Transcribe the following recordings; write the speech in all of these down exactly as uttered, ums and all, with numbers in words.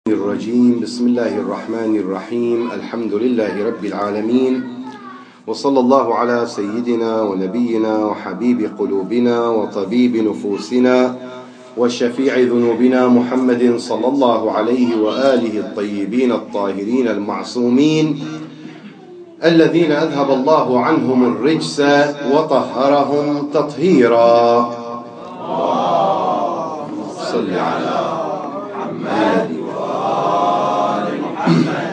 الرجيم. بسم الله الرحمن الرحيم. الحمد لله رب العالمين، وصلى الله على سيدنا ونبينا وحبيب قلوبنا وطبيب نفوسنا وشفيع ذنوبنا محمد صلى الله عليه وآله الطيبين الطاهرين المعصومين الذين أذهب الله عنهم الرجس وطهرهم تطهيرا. اللهم صل على محمد وآل محمد.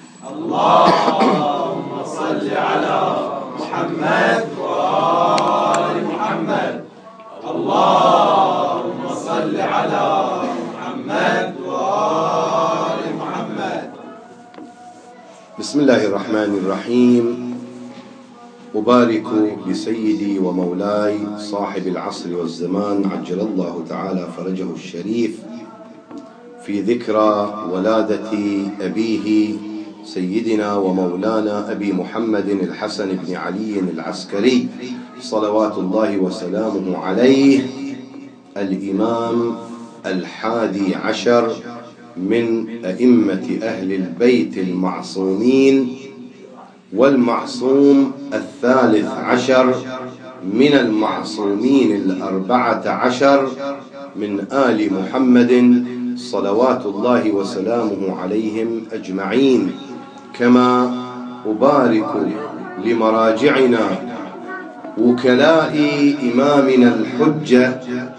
اللهم صل على محمد وآل محمد. اللهم صل على محمد وآل محمد. بسم الله الرحمن الرحيم. أبارك بسيدي ومولاي صاحب العصر والزمان عجل الله تعالى فرجه الشريف في ذكرى ولادة أبيه سيدنا ومولانا أبي محمد الحسن بن علي العسكري صلوات الله وسلامه عليه، الإمام الحادي عشر من أئمة أهل البيت المعصومين، والمعصوم الثالث عشر من المعصومين الأربعة عشر من آل محمد صلوات الله وسلامه عليهم أجمعين. كما أبارك لمراجعنا وكلاء إمامنا الحجة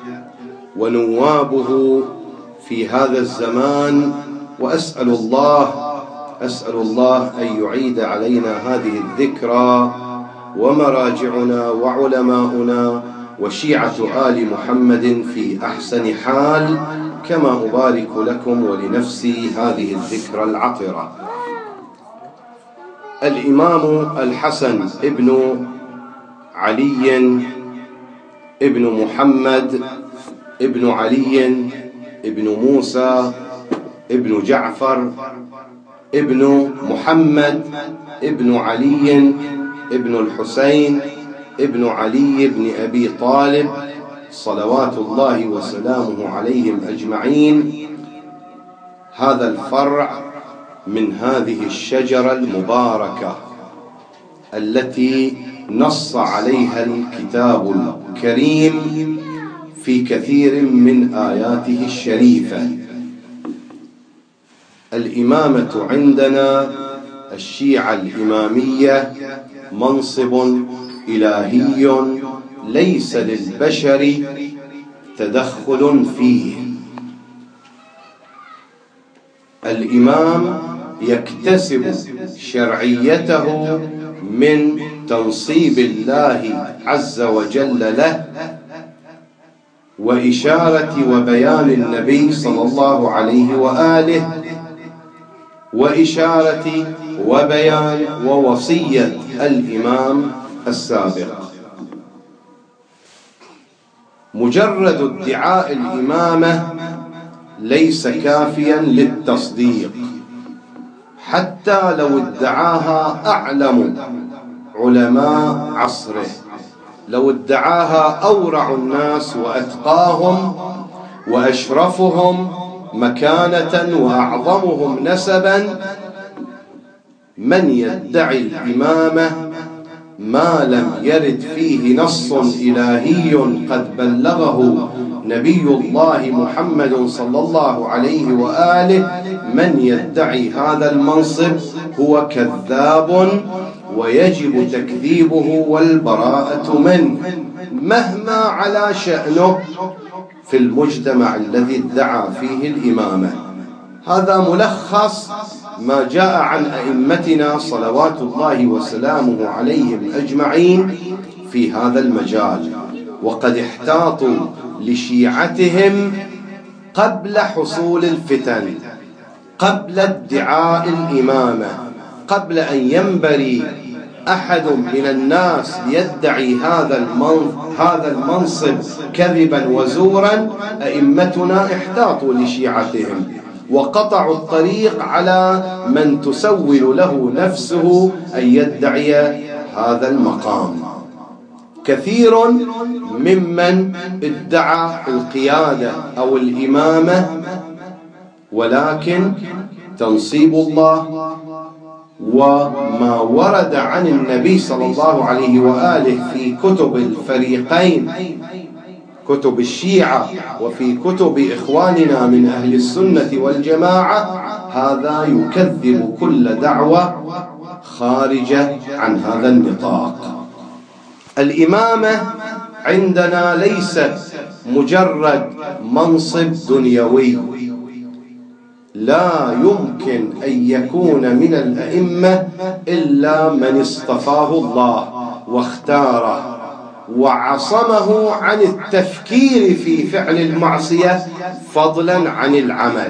ونوابه في هذا الزمان، وأسأل الله أسأل الله أن يعيد علينا هذه الذكرى ومراجعنا وعلماؤنا وشيعة آل محمد في أحسن حال، كما أبارك لكم ولنفسي هذه الذكرى العطرة. الإمام الحسن ابن علي ابن محمد ابن علي ابن موسى ابن جعفر ابن محمد ابن علي ابن الحسين ابن علي بن أبي طالب صلوات الله وسلامه عليهم أجمعين. هذا الفرع من هذه الشجرة المباركة التي نص عليها الكتاب الكريم في كثير من آياته الشريفة. الإمامة عندنا الشيعة الإمامية منصب إلهي ليس للبشر تدخل فيه. الإمام يكتسب شرعيته من تنصيب الله عز وجل له، وإشارة وبيان النبي صلى الله عليه وآله، وإشارة وبيان ووصية الإمام السابق. مجرد ادعاء الإمامة ليس كافيا للتصديق، حتى لو ادعاها أعلم علماء عصره، لو ادعاها أورع الناس وأتقاهم وأشرفهم مكانة وأعظمهم نسبا، من يدعي الإمامة ما لم يرد فيه نص إلهي قد بلغه نبي الله محمد صلى الله عليه وآله، من يدعي هذا المنصب هو كذاب ويجب تكذيبه والبراءة منه مهما على شأنه في المجتمع الذي ادعى فيه الإمامة. هذا ملخص ما جاء عن أئمتنا صلوات الله وسلامه عليهم أجمعين في هذا المجال، وقد احتاطوا لشيعتهم قبل حصول الفتن، قبل ادعاء الإمامة، قبل أن ينبري أحد من الناس يدعي هذا هذا المنصب كذبا وزورا. أئمتنا احتاطوا لشيعتهم وقطعوا الطريق على من تسول له نفسه أن يدعي هذا المقام. كثير ممن ادعى القيادة أو الإمامة ولكن تنصيب الله وما ورد عن النبي صلى الله عليه وآله في كتب الفريقين، كتب الشيعة وفي كتب إخواننا من أهل السنة والجماعة، هذا يكذب كل دعوة خارجة عن هذا النطاق. الإمامة عندنا ليست مجرد منصب دنيوي، لا يمكن أن يكون من الأئمة إلا من اصطفاه الله واختاره وعصمه عن التفكير في فعل المعصية فضلا عن العمل.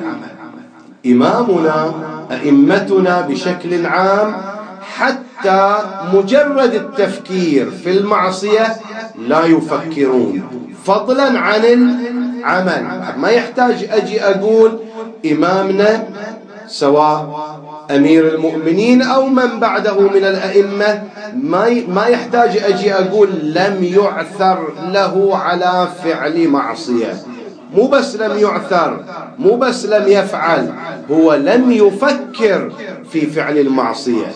إمامنا أئمتنا بشكل عام حتى مجرد التفكير في المعصية لا يفكرون فضلا عن العمل. ما يحتاج أجي أقول إمامنا سواء أمير المؤمنين أو من بعده من الأئمة، ما يحتاج أجي أقول لم يعثر له على فعل معصية. مو بس لم يعثر، مو بس لم يفعل، هو لم يفكر في فعل المعصية.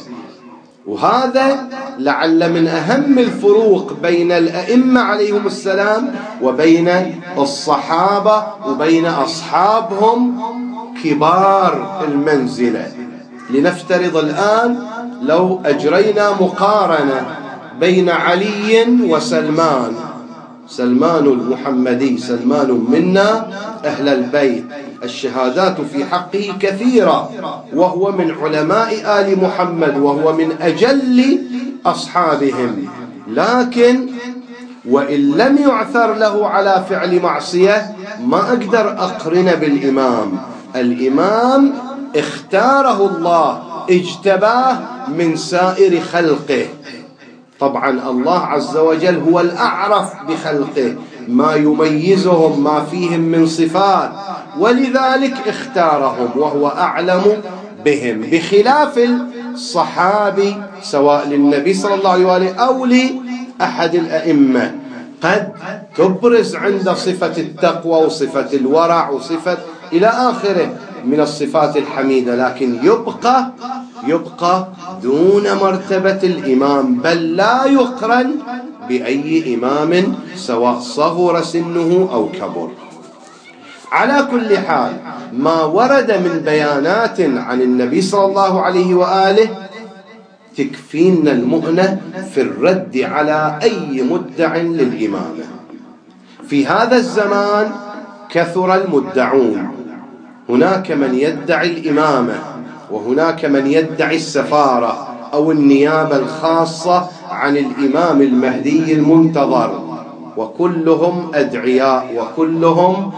وهذا لعل من أهم الفروق بين الأئمة عليهم السلام وبين الصحابة وبين أصحابهم كبار المنزلة. لنفترض الآن لو أجرينا مقارنة بين علي وسلمان، سلمان المحمدي، سلمان منا أهل البيت، الشهادات في حقه كثيرة، وهو من علماء آل محمد وهو من أجل أصحابهم، لكن وإن لم يعثر له على فعل معصية ما أقدر أقرن بالإمام. الإمام اختاره الله، اجتباه من سائر خلقه. طبعا الله عز وجل هو الأعرف بخلقه، ما يميزهم ما فيهم من صفات، ولذلك اختارهم وهو أعلم بهم، بخلاف الصحابي سواء للنبي صلى الله عليه وآله أو لأحد الأئمة قد تبرز عند صفة التقوى وصفة الورع وصفة إلى آخره من الصفات الحميدة، لكن يبقى يبقى دون مرتبة الإمام، بل لا يقرن بأي إمام سواء صغر سنه أو كبر. على كل حال، ما ورد من بيانات عن النبي صلى الله عليه وآله تكفينا المؤنة في الرد على أي مدع للإمامة. في هذا الزمان كثر المدعون، هناك من يدعي الإمامة، وهناك من يدعي السفارة أو النيابة الخاصة عن الإمام المهدي المنتظر، وكلهم أدعياء وكلهم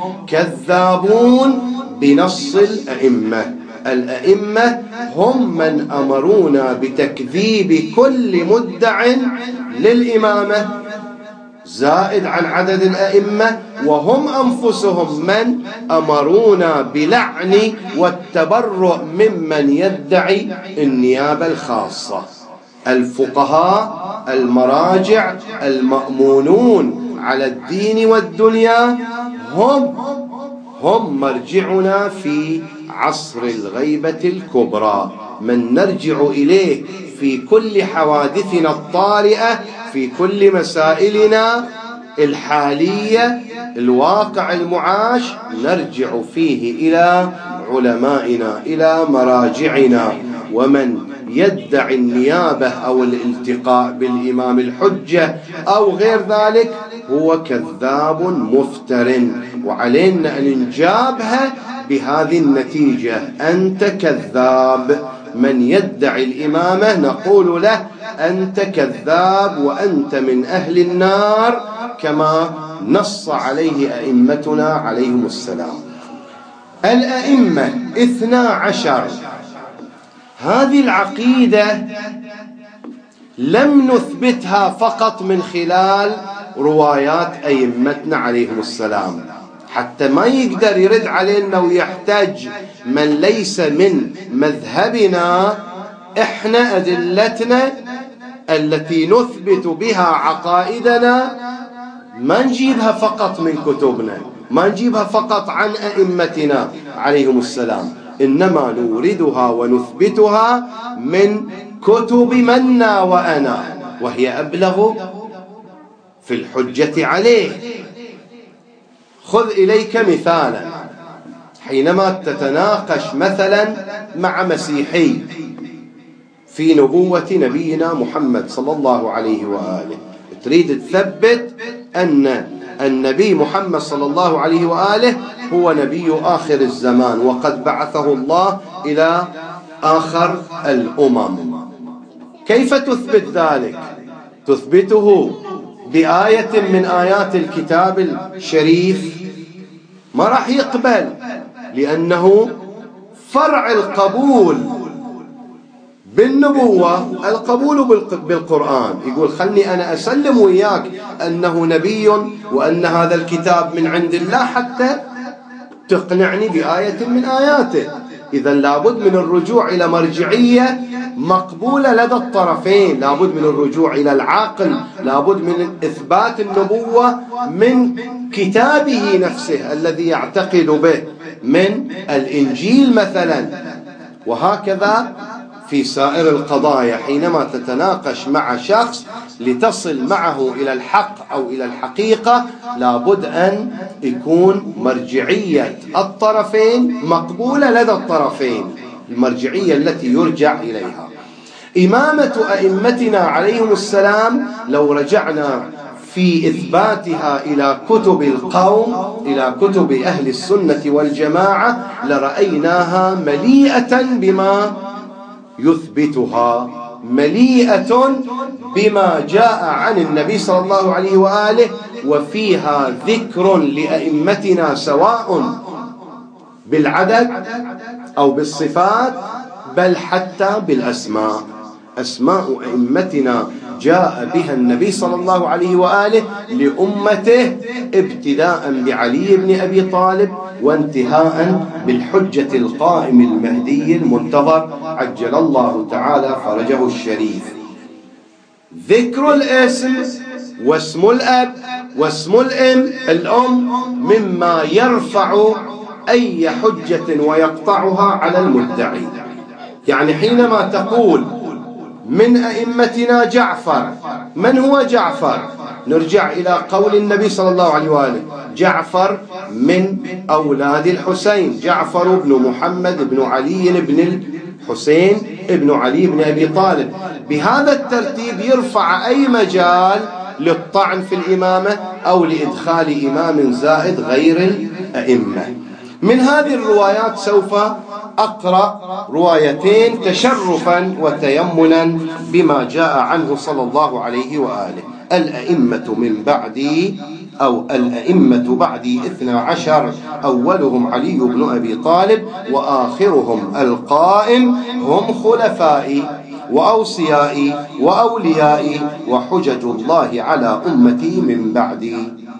كذابون بنص الأئمة. الأئمة هم من أمرونا بتكذيب كل مدع للإمامة زائد عن عدد الأئمة، وهم أنفسهم من أمرونا بلعن والتبرؤ ممن يدعي النيابة الخاصة. الفقهاء المراجع المأمونون على الدين والدنيا هم هم مرجعنا في عصر الغيبة الكبرى، من نرجع إليه في كل حوادثنا الطارئة، في كل مسائلنا الحالية، الواقع المعاش، نرجع فيه إلى علمائنا، إلى مراجعنا. ومن يدعي النيابة أو الالتقاء بالإمام الحجة أو غير ذلك هو كذاب مفتر، وعلينا أن نجابه بهذه النتيجة: أنت كذاب. من يدعي الإمامة نقول له: أنت كذاب وأنت من أهل النار، كما نص عليه أئمتنا عليهم السلام. الأئمة اثنا عشر، هذه العقيدة لم نثبتها فقط من خلال روايات أئمتنا عليهم السلام، حتى ما يقدر يرد علينا ويحتاج من ليس من مذهبنا. احنا أدلتنا التي نثبت بها عقائدنا ما نجيبها فقط من كتبنا، ما نجيبها فقط عن أئمتنا عليهم السلام، إنما نوردها ونثبتها من كتب منا وأنا، وهي أبلغ في الحجة عليه. خذ إليك مثالا، حينما تتناقش مثلا مع مسيحي في نبوة نبينا محمد صلى الله عليه وآله، تريد تثبت أن النبي محمد صلى الله عليه وآله هو نبي آخر الزمان وقد بعثه الله إلى آخر الأمم، كيف تثبت ذلك؟ تثبته بآية من آيات الكتاب الشريف؟ ما راح يقبل، لأنه فرع القبول بالنبوة القبول بالقرآن. يقول خلني أنا أسلم وياك أنه نبي وأن هذا الكتاب من عند الله حتى تقنعني بآية من آياته. إذن لابد من الرجوع إلى مرجعية مقبولة لدى الطرفين، لابد من الرجوع إلى العقل، لابد من إثبات النبوة من كتابه نفسه الذي يعتقد به من الإنجيل مثلا. وهكذا في سائر القضايا، حينما تتناقش مع شخص لتصل معه إلى الحق أو إلى الحقيقة لابد أن يكون مرجعية الطرفين مقبولة لدى الطرفين، المرجعية التي يرجع إليها. إمامة أئمتنا عليهم السلام لو رجعنا في إثباتها إلى كتب القوم، إلى كتب أهل السنة والجماعة، لرأيناها مليئة بما يثبتها، مليئة بما جاء عن النبي صلى الله عليه وآله، وفيها ذكر لأئمتنا سواء بالعدد أو بالصفات بل حتى بالأسماء. أسماء أئمتنا جاء بها النبي صلى الله عليه وآله لأمته، ابتداء بعلي بن أبي طالب وانتهاء بالحجة القائم المهدي المنتظر عجل الله تعالى فرجه الشريف. ذكر الاسم واسم الأب واسم الأم الأم مما يرفع أي حجة ويقطعها على المدعي. يعني حينما تقول من أئمتنا جعفر، من هو جعفر؟ نرجع إلى قول النبي صلى الله عليه وآله جعفر من أولاد الحسين، جعفر بن محمد بن علي بن الحسين بن علي بن أبي طالب. بهذا الترتيب يرفع أي مجال للطعن في الإمامة أو لإدخال إمام زائد غير الأئمة. من هذه الروايات سوف أقرأ روايتين تشرفا وتيمنا بما جاء عنه صلى الله عليه وآله. الأئمة من بعدي أو الأئمة بعدي اثنى عشر، أولهم علي بن أبي طالب وآخرهم القائم، هم خلفائي وأوصيائي وأوليائي وحجج الله على أمتي من بعدي.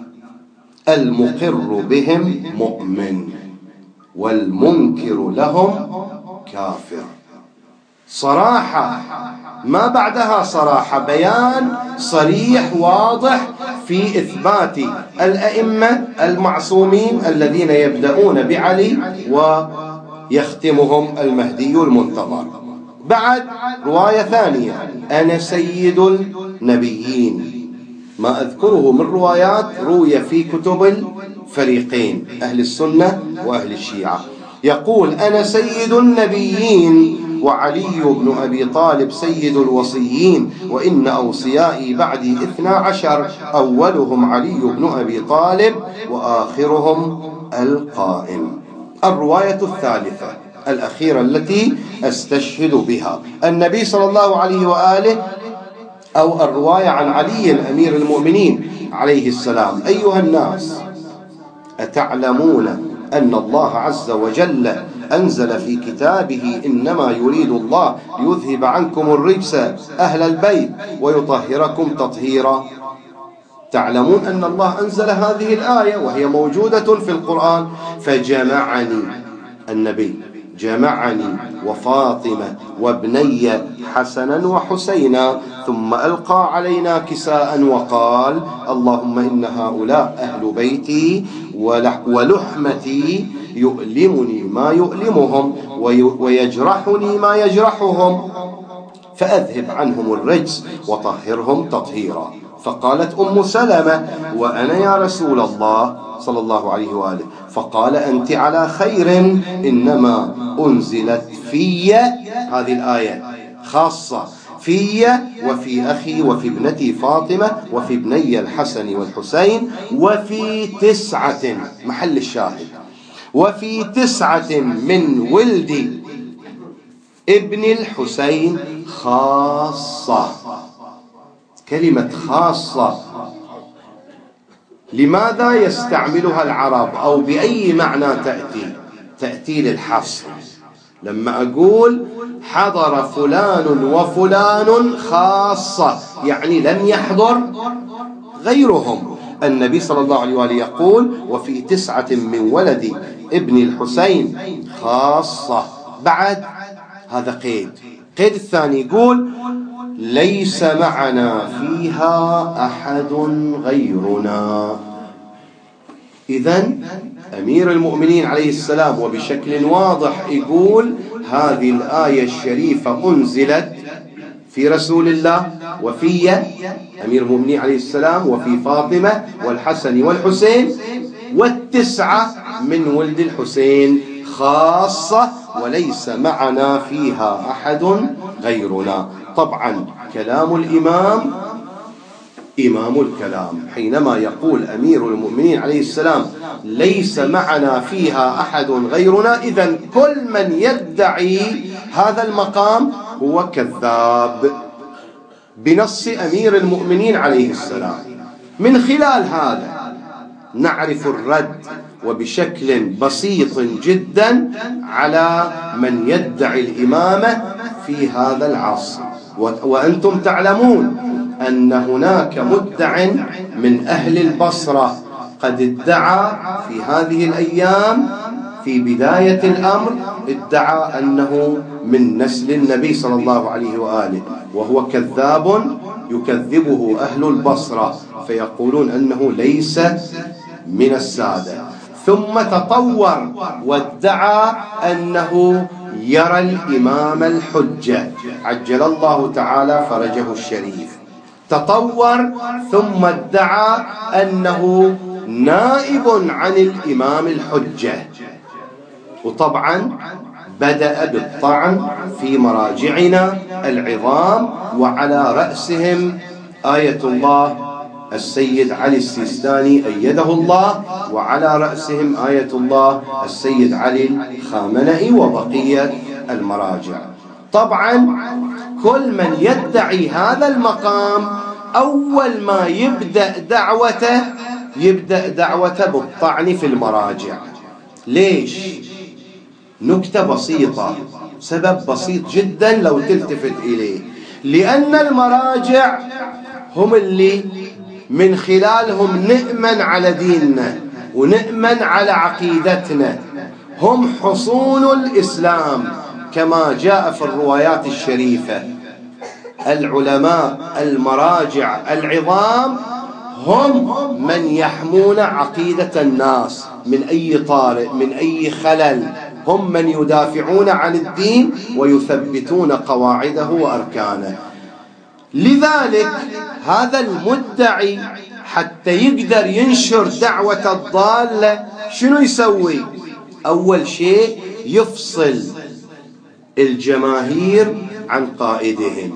المقر بهم مؤمن والمنكر لهم كافر. صراحة ما بعدها صراحة، بيان صريح واضح في إثبات الأئمة المعصومين الذين يبدأون بعلي ويختمهم المهدي المنتظر. بعد رواية ثانية، أنا سيد النبيين. ما أذكره من روايات روي في كتب الفريقين أهل السنة وأهل الشيعة. يقول أنا سيد النبيين وعلي بن أبي طالب سيد الوصيين، وإن أوصيائي بعدي اثنى عشر، أولهم علي بن أبي طالب وآخرهم القائم. الرواية الثالثة الأخيرة التي أستشهد بها، النبي صلى الله عليه وآله أو الرواية عن علي أمير المؤمنين عليه السلام: أيها الناس، أتعلمون أن الله عز وجل أنزل في كتابه إنما يريد الله ليذهب عنكم الرجس أهل البيت ويطهركم تطهيرا؟ تعلمون أن الله أنزل هذه الآية وهي موجودة في القرآن. فجمعني النبي، جمعني وفاطمة وابني حسنا وحسينا، ثم ألقى علينا كساء وقال: اللهم إن هؤلاء أهل بيتي ولحمتي يؤلمني ما يؤلمهم ويجرحني ما يجرحهم، فأذهب عنهم الرجس وطهرهم تطهيرا. فقالت أم سلمة: وأنا يا رسول الله صلى الله عليه وآله؟ فقال: أنت على خير، إنما أنزلت في هذه الآية خاصة في وفي أخي وفي ابنتي فاطمة وفي ابني الحسن والحسين وفي تسعة، محل الشاهد، وفي تسعة من ولد ابن الحسين خاصة. كلمة خاصة لماذا يستعملها العرب، أو بأي معنى تأتي؟ تأتي للحصر. لما أقول حضر فلان وفلان خاصة، يعني لم يحضر غيرهم. النبي صلى الله عليه وآله يقول: وفي تسعة من ولد ابن الحسين خاصة. بعد هذا قيد. قيد الثاني يقول: ليس معنا فيها أحد غيرنا. إذن أمير المؤمنين عليه السلام وبشكل واضح يقول: هذه الآية الشريفة أنزلت في رسول الله وفي أمير المؤمنين عليه السلام وفي فاطمة والحسن والحسين والتسعة من ولد الحسين خاصة، وليس معنا فيها أحد غيرنا. طبعا كلام الإمام إمام الكلام. حينما يقول أمير المؤمنين عليه السلام: ليس معنا فيها أحد غيرنا، إذن كل من يدعي هذا المقام هو كذاب بنص أمير المؤمنين عليه السلام. من خلال هذا نعرف الرد وبشكل بسيط جدا على من يدعي الإمامة في هذا العصر. وأنتم تعلمون أن هناك مدع من أهل البصرة قد ادعى في هذه الأيام في بداية الأمر، ادعى أنه من نسل النبي صلى الله عليه وآله، وهو كذاب يكذبه أهل البصرة، فيقولون أنه ليس من السادة. ثم تطور وادعى أنه يرى الإمام الحجة عجل الله تعالى فرجه الشريف. تطور ثم ادعى أنه نائب عن الإمام الحجة. وطبعا بدأ بالطعن في مراجعنا العظام، وعلى رأسهم آية الله السيد علي السيستاني أيده الله، وعلى رأسهم آية الله السيد علي الخامنئي وبقية المراجع. طبعا كل من يدعي هذا المقام أول ما يبدأ دعوته يبدأ دعوته بالطعن في المراجع. ليش؟ نكتة بسيطة، سبب بسيط جدا لو تلتفت إليه. لأن المراجع هم اللي من خلالهم نأمن على ديننا ونأمن على عقيدتنا، هم حصون الإسلام كما جاء في الروايات الشريفة. العلماء المراجع العظام هم من يحمون عقيدة الناس من أي طارئ، من أي خلل، هم من يدافعون عن الدين ويثبتون قواعده وأركانه. لذلك هذا المدعي حتى يقدر ينشر دعوة الضالة شنو يسوي؟ أول شيء يفصل الجماهير عن قائدهم،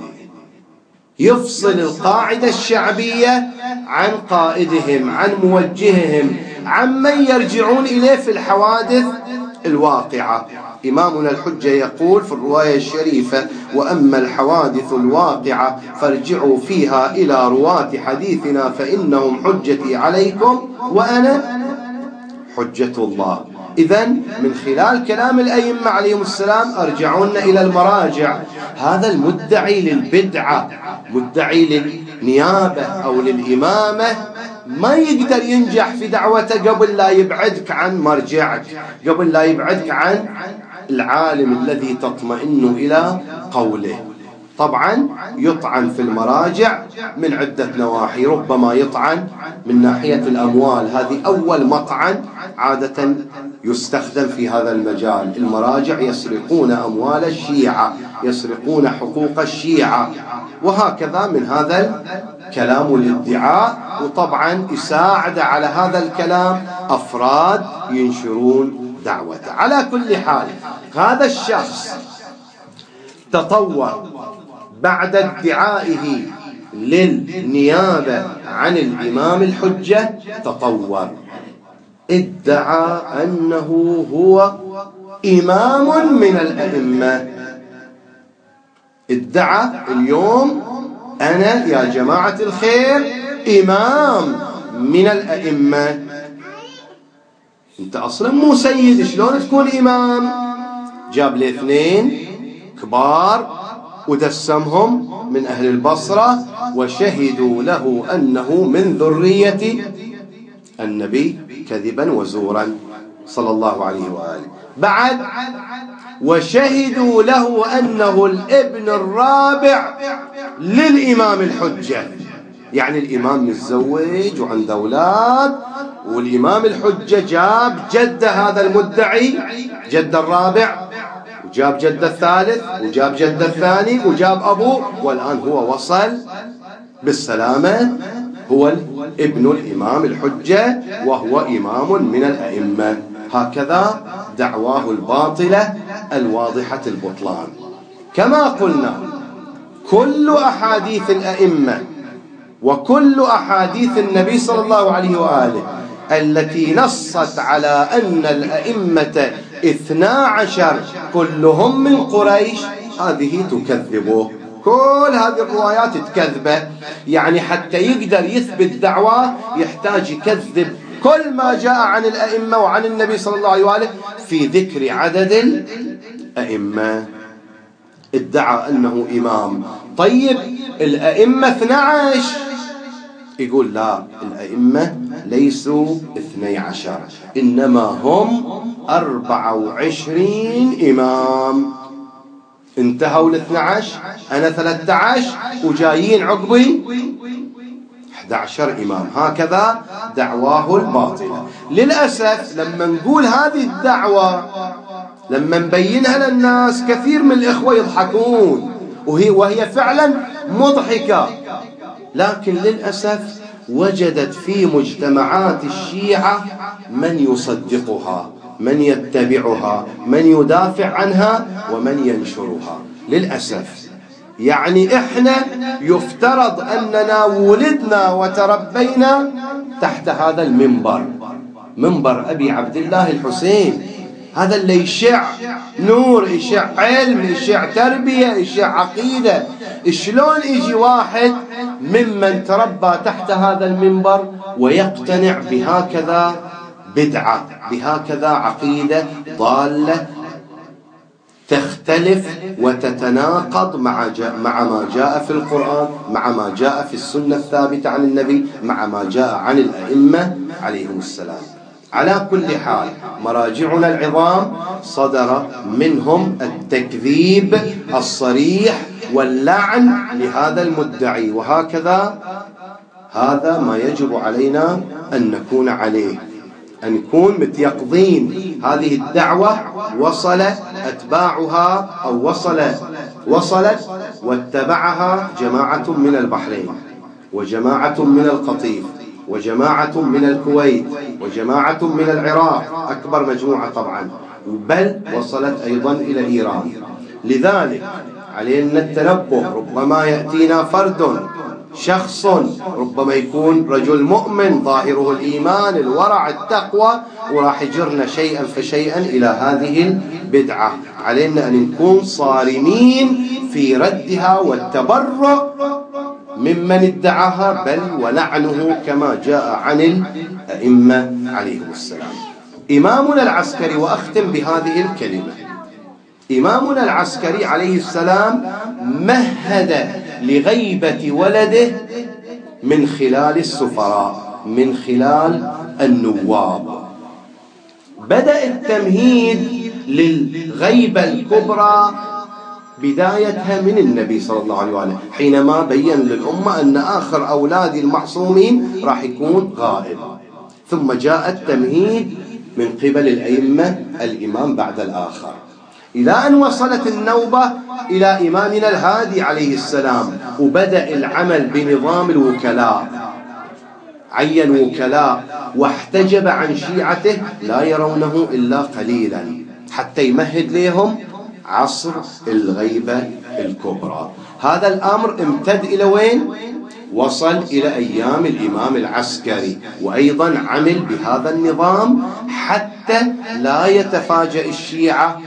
يفصل القاعدة الشعبية عن قائدهم، عن موجههم، عن من يرجعون إليه في الحوادث الواقعة. إمامنا الحجة يقول في الرواية الشريفة: وأما الحوادث الواقعة فارجعوا فيها إلى رواة حديثنا فإنهم حجتي عليكم وأنا حجة الله. إذن من خلال كلام الأئمة عليهم السلام أرجعونا إلى المراجع. هذا المدعي للبدعة، مدعي للنيابة أو للإمامة، ما يقدر ينجح في دعوته قبل لا يبعدك عن مرجعك، قبل لا يبعدك عن العالم الذي تطمئن إلى قوله. طبعا يطعن في المراجع من عدة نواحي، ربما يطعن من ناحية الأموال، هذه أول مطعن عادة يستخدم في هذا المجال. المراجع يسرقون أموال الشيعة، يسرقون حقوق الشيعة، وهكذا من هذا الكلام والادعاء. وطبعا يساعد على هذا الكلام أفراد ينشرون دعوته. على كل حال هذا الشخص تطور بعد ادعائه للنيابة عن الإمام الحجة، تطور ادعى أنه هو إمام من الأئمة. ادعى اليوم أنا يا جماعة الخير إمام من الأئمة. أنت أصلا مو سيد، شلون تكون إمام؟ جاب لي اثنين كبار ودسمهم من أهل البصرة وشهدوا له أنه من ذرية النبي كذبا وزورا صلى الله عليه وآله. بعد وشهدوا له أنه الابن الرابع للإمام الحجة، يعني الإمام متزوج وعنده أولاد، والإمام الحجة جاب جد هذا المدعي، جد الرابع، وجاب جد الثالث، وجاب جد الثاني، وجاب أبوه، والآن هو وصل بالسلامة، هو ابن الإمام الحجة وهو إمام من الأئمة. هكذا دعواه الباطلة الواضحة البطلان. كما قلنا كل أحاديث الأئمة وكل أحاديث النبي صلى الله عليه وآله التي نصت على أن الأئمة اثنا عشر كلهم من قريش، هذه تكذبه. كل هذه الروايات تكذبه، يعني حتى يقدر يثبت دعواه يحتاج يكذب كل ما جاء عن الأئمة وعن النبي صلى الله عليه وآله في ذكر عدد الأئمة. ادعى أنه إمام. طيب الأئمة اثنا عشر، يقول لا، الأئمة ليسوا اثني عشر، إنما هم أربعة وعشرين إمام. انتهوا الاثنى عشر، أنا ثلاثة عشر وجايين عقبي أحد عشر إمام. هكذا دعواه الباطلة. للأسف لما نقول هذه الدعوة، لما نبينها للناس، كثير من الإخوة يضحكون، وهي, وهي فعلا مضحكة، لكن للأسف وجدت في مجتمعات الشيعة من يصدقها، من يتبعها، من يدافع عنها، ومن ينشرها. للأسف يعني إحنا يفترض أننا ولدنا وتربينا تحت هذا المنبر، منبر أبي عبد الله الحسين، هذا اللي يشع نور، يشع علم، يشع تربية، يشع عقيدة. شلون يجي واحد ممن تربى تحت هذا المنبر ويقتنع بهكذا بدعة، بهكذا عقيدة ضالة تختلف وتتناقض مع, مع ما جاء في القرآن، مع ما جاء في السنة الثابتة عن النبي، مع ما جاء عن الأئمة عليهم السلام. على كل حال مراجعنا العظام صدر منهم التكذيب الصريح واللعن لهذا المدعي، وهكذا هذا ما يجب علينا أن نكون عليه، أن نكون متيقظين. هذه الدعوة وصل أتباعها أو وصل وصلت واتبعها جماعة من البحرين، وجماعة من القطيف، وجماعة من الكويت، وجماعة من العراق، أكبر مجموعة طبعا، بل وصلت أيضا إلى إيران. لذلك علينا التنبه، ربما يأتينا فرد، شخص ربما يكون رجل مؤمن ظاهره الإيمان، الورع، التقوى، وراح يجرنا شيئا فشيئا إلى هذه البدعة. علينا أن نكون صارمين في ردها والتبرؤ ممن ادعاها، بل ولعنه كما جاء عن الأئمة عليهم السلام. إمامنا العسكري، وأختم بهذه الكلمة، إمامنا العسكري عليه السلام مهد لغيبة ولده من خلال السفراء، من خلال النواب. بدأ التمهيد للغيبة الكبرى بدايتها من النبي صلى الله عليه وآله حينما بين للأمة أن آخر أولاد المعصومين راح يكون غائب، ثم جاء التمهيد من قبل الأئمة الإمام بعد الآخر، إلى أن وصلت النوبة إلى إمامنا الهادي عليه السلام، وبدأ العمل بنظام الوكلاء، عين وكلاء واحتجب عن شيعته لا يرونه إلا قليلا حتى يمهد لهم عصر الغيبة الكبرى. هذا الأمر امتد إلى وين؟ وصل إلى أيام الإمام العسكري، وأيضا عمل بهذا النظام حتى لا يتفاجأ الشيعة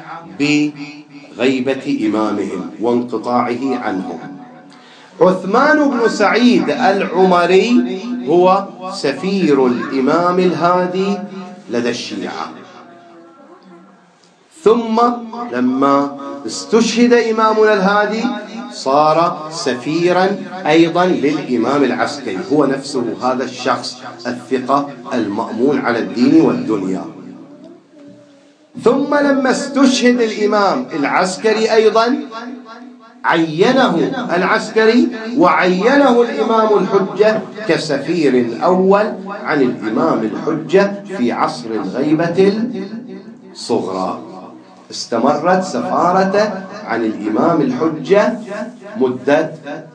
بغيبة إمامهم وانقطاعه عنهم. عثمان بن سعيد العمري هو سفير الإمام الهادي لدى الشيعة، ثم لما استشهد إمامنا الهادي صار سفيرا أيضا للإمام العسكري، هو نفسه هذا الشخص الثقة المأمون على الدين والدنيا. ثم لما استشهد الإمام العسكري أيضا عينه العسكري وعينه الإمام الحجة كسفير أول عن الإمام الحجة في عصر الغيبة الصغرى. استمرت سفارته عن الإمام الحجة مدة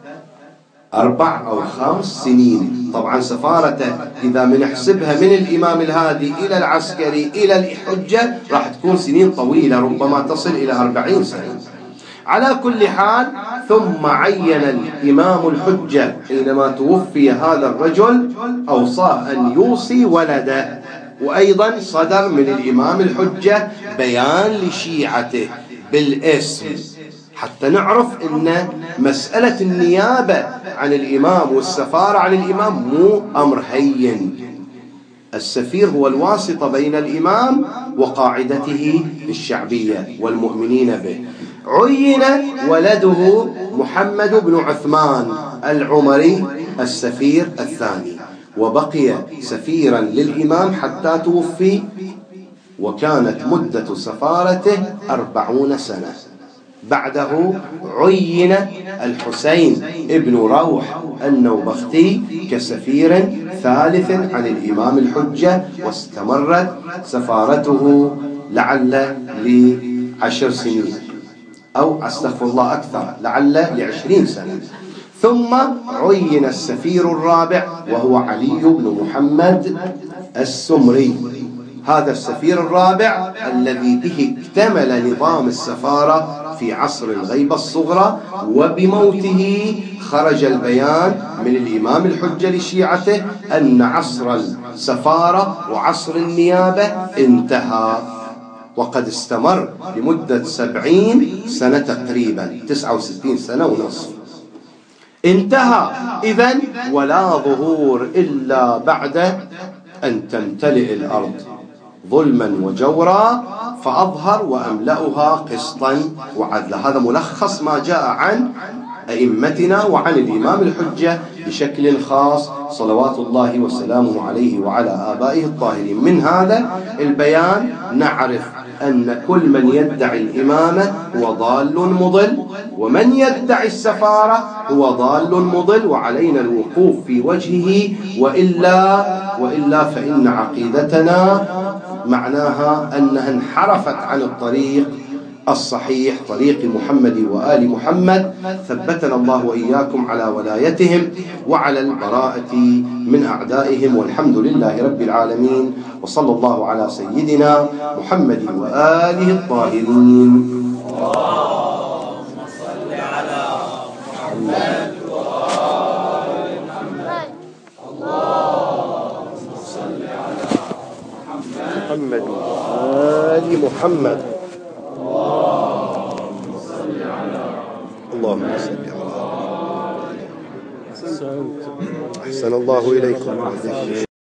أربع أو خمس سنين. طبعا سفارته إذا بنحسبها من الإمام الهادي إلى العسكري إلى الحجة راح تكون سنين طويلة، ربما تصل إلى أربعين سنة. على كل حال، ثم عين الإمام الحجة حينما توفي هذا الرجل أوصاه أن يوصي ولده، وأيضا صدر من الإمام الحجة بيان لشيعته بالاسم، حتى نعرف أن مسألة النيابة عن الإمام والسفارة عن الإمام مو أمر هين. السفير هو الواسطة بين الإمام وقاعدته الشعبية والمؤمنين به. عين ولده محمد بن عثمان العمري السفير الثاني، وبقي سفيرا للإمام حتى توفي، وكانت مدة سفارته أربعون سنة. بعده عين الحسين ابن روح النوبختي كسفير ثالث عن الإمام الحجة، واستمرت سفارته لعل لعشر سنين أو أستغفر الله أكثر، لعل لعشرين سنة. ثم عين السفير الرابع وهو علي بن محمد السمري. هذا السفير الرابع الذي به اكتمل نظام السفارة في عصر الغيبة الصغرى، وبموته خرج البيان من الإمام الحجة لشيعته أن عصر السفارة وعصر النيابة انتهى، وقد استمر لمدة سبعين سنة تقريبا، تسعة وستين سنة ونصف. انتهى إذن، ولا ظهور إلا بعد أن تمتلئ الأرض ظلما وجورا فأظهر وأملأها قسطا وعدلا. هذا ملخص ما جاء عن أئمتنا وعن الإمام الحجة بشكل خاص صلوات الله وسلامه عليه وعلى آبائه الطاهرين. من هذا البيان نعرف أن كل من يدعي الإمامة هو ضال مضل، ومن يدعي السفارة هو ضال مضل، وعلينا الوقوف في وجهه، وإلا وإلا فإن عقيدتنا معناها أنها انحرفت عن الطريق الصحيح، طريق محمد وآل محمد. ثبتنا الله وإياكم على ولايتهم وعلى البراءة من أعدائهم، والحمد لله رب العالمين، وصلى الله على سيدنا محمد وآله الطاهرين. اللهم صل على محمد وآل محمد. اللهم صل على محمد وآل محمد. اللهم صل على اللهم صل على أحسن الله إليكم.